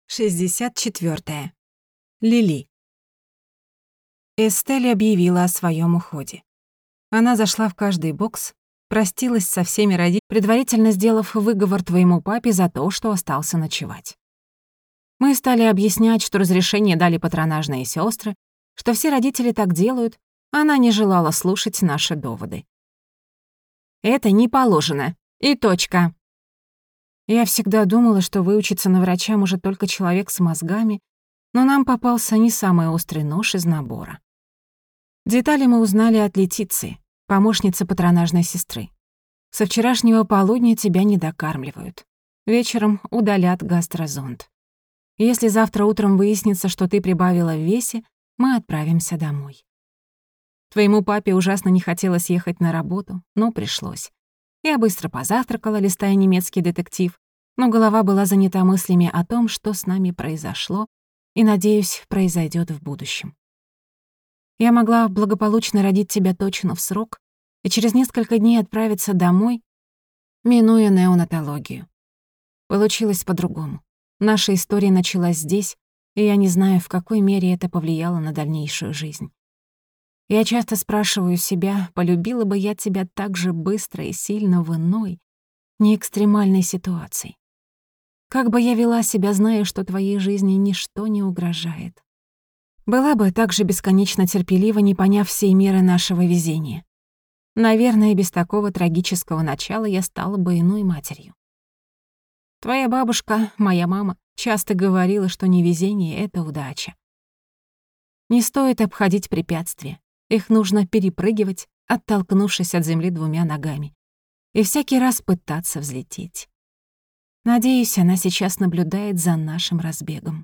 64. Лили. Эстель объявила о своём уходе. Она зашла в каждый бокс, простилась со всеми родителями, предварительно сделав выговор твоему папе за то, что остался ночевать. Мы стали объяснять, что разрешение дали патронажные сёстры, что все родители так делают, а она не желала слушать наши доводы. «Это не положено. И точка». Я всегда думала, что выучиться на врача может только человек с мозгами, но нам попался не самый острый нож из набора. Детали мы узнали от Летиции, помощницы патронажной сестры. Со вчерашнего полудня тебя не докармливают. Вечером удалят гастрозонд. Если завтра утром выяснится, что ты прибавила в весе, мы отправимся домой. Твоему папе ужасно не хотелось ехать на работу, но пришлось. Я быстро позавтракала, листая немецкий детектив, но голова была занята мыслями о том, что с нами произошло и, надеюсь, произойдёт в будущем. Я могла благополучно родить тебя точно в срок и через несколько дней отправиться домой, минуя неонатологию. Получилось по-другому. Наша история началась здесь, и я не знаю, в какой мере это повлияло на дальнейшую жизнь. Я часто спрашиваю себя, полюбила бы я тебя так же быстро и сильно в иной, не экстремальной ситуации. Как бы я вела себя, зная, что твоей жизни ничто не угрожает. Была бы так же бесконечно терпелива, не поняв всей меры нашего везения. Наверное, без такого трагического начала я стала бы иной матерью. Твоя бабушка, моя мама, часто говорила, что невезение — это удача. Не стоит обходить препятствия. Их нужно перепрыгивать, оттолкнувшись от земли двумя ногами, и всякий раз пытаться взлететь. Надеюсь, она сейчас наблюдает за нашим разбегом.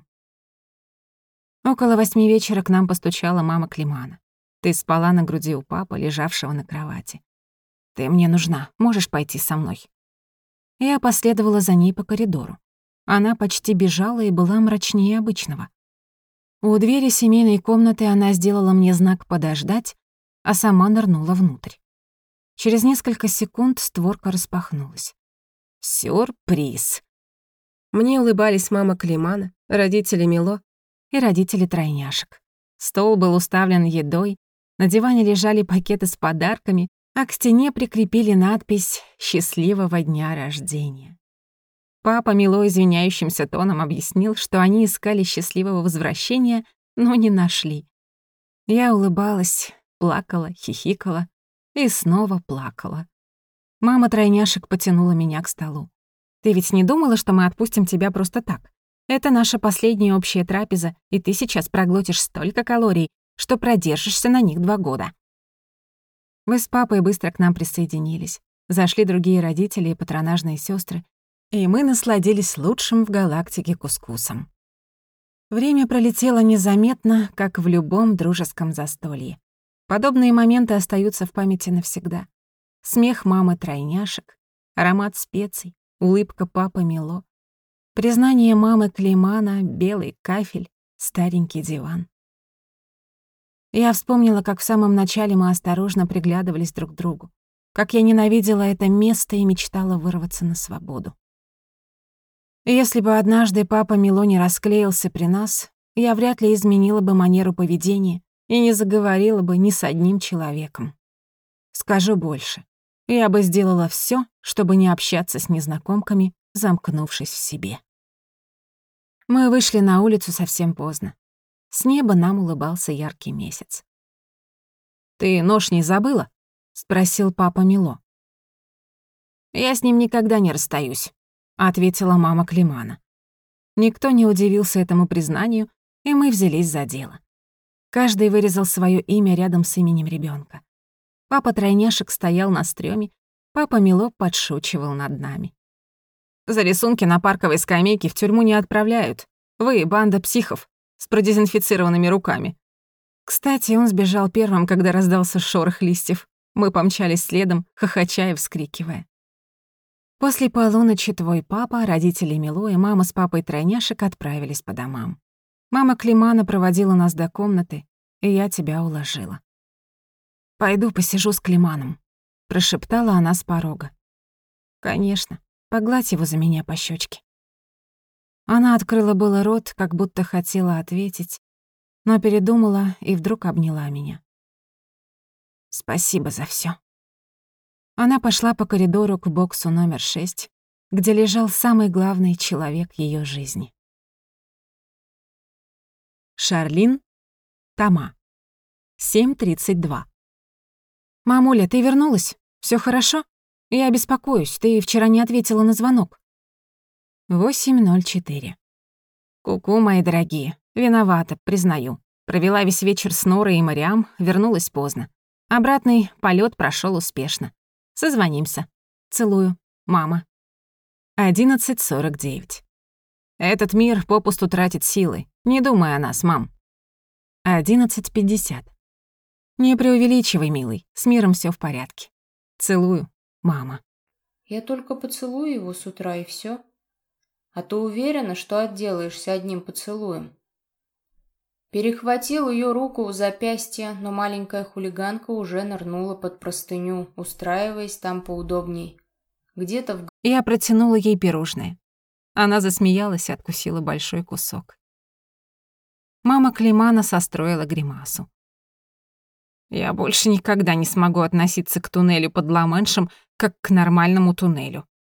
Около 8 вечера к нам постучала мама Климана. Ты спала на груди у папы, лежавшего на кровати. «Ты мне нужна, можешь пойти со мной?» Я последовала за ней по коридору. Она почти бежала и была мрачнее обычного. У двери семейной комнаты она сделала мне знак «подождать», а сама нырнула внутрь. Через несколько секунд створка распахнулась. Сюрприз! Мне улыбались мама Климана, родители Мило и родители тройняшек. Стол был уставлен едой, на диване лежали пакеты с подарками, а к стене прикрепили надпись «Счастливого дня рождения». Папа Мило извиняющимся тоном объяснил, что они искали счастливого возвращения, но не нашли. Я улыбалась, плакала, хихикала и снова плакала. Мама тройняшек потянула меня к столу. «Ты ведь не думала, что мы отпустим тебя просто так? Это наша последняя общая трапеза, и ты сейчас проглотишь столько калорий, что продержишься на них 2 года». Вы с папой быстро к нам присоединились. Зашли другие родители и патронажные сестры, и мы насладились лучшим в галактике кускусом. Время пролетело незаметно, как в любом дружеском застолье. Подобные моменты остаются в памяти навсегда. Смех мамы тройняшек, аромат специй, улыбка папы Мило, признание мамы Климана, белый кафель, старенький диван. Я вспомнила, как в самом начале мы осторожно приглядывались друг к другу, как я ненавидела это место и мечтала вырваться на свободу. Если бы однажды папа Мило не расклеился при нас, я вряд ли изменила бы манеру поведения и не заговорила бы ни с одним человеком. Скажу больше. Я бы сделала всё, чтобы не общаться с незнакомками, замкнувшись в себе. Мы вышли на улицу совсем поздно. С неба нам улыбался яркий месяц. «Ты нож не забыла?» — спросил папа Мило. «Я с ним никогда не расстаюсь», — ответила мама Климана. Никто не удивился этому признанию, и мы взялись за дело. Каждый вырезал своё имя рядом с именем ребёнка. Папа тройняшек стоял на стрёме, папа Мило подшучивал над нами. «За рисунки на парковой скамейке в тюрьму не отправляют. Вы — банда психов с продезинфицированными руками». Кстати, он сбежал первым, когда раздался шорох листьев. Мы помчались следом, хохоча и вскрикивая. После полуночи твой папа, родители Мило и мама с папой тройняшек отправились по домам. Мама Климана проводила нас до комнаты, и я тебя уложила. «Пойду посижу с Климаном», — прошептала она с порога. «Конечно, погладь его за меня по щёчке». Она открыла было рот, как будто хотела ответить, но передумала и вдруг обняла меня. «Спасибо за всё». Она пошла по коридору к боксу номер 6, где лежал самый главный человек её жизни. Шарлин, Тома. 7:32. «Мамуля, ты вернулась? Всё хорошо? Я беспокоюсь, ты вчера не ответила на звонок». 8:04. «Ку-ку, мои дорогие. Виновата, признаю. Провела весь вечер с Норой и Мариам, вернулась поздно. Обратный полёт прошёл успешно. Созвонимся. Целую. Мама». 11:49. «Этот мир попусту тратит силы. Не думай о нас, мам». 11:50. «Не преувеличивай, милый. С миром всё в порядке. Целую. Мама». Я только поцелую его с утра и всё. А ты уверена, что отделаешься одним поцелуем? Перехватил ее руку у запястья, но маленькая хулиганка уже нырнула под простыню, устраиваясь там поудобней. Где-то в... Я протянула ей пирожное. Она засмеялась и откусила большой кусок. Мама Климана состроила гримасу. «Я больше никогда не смогу относиться к туннелю под Ла-Маншем как к нормальному туннелю.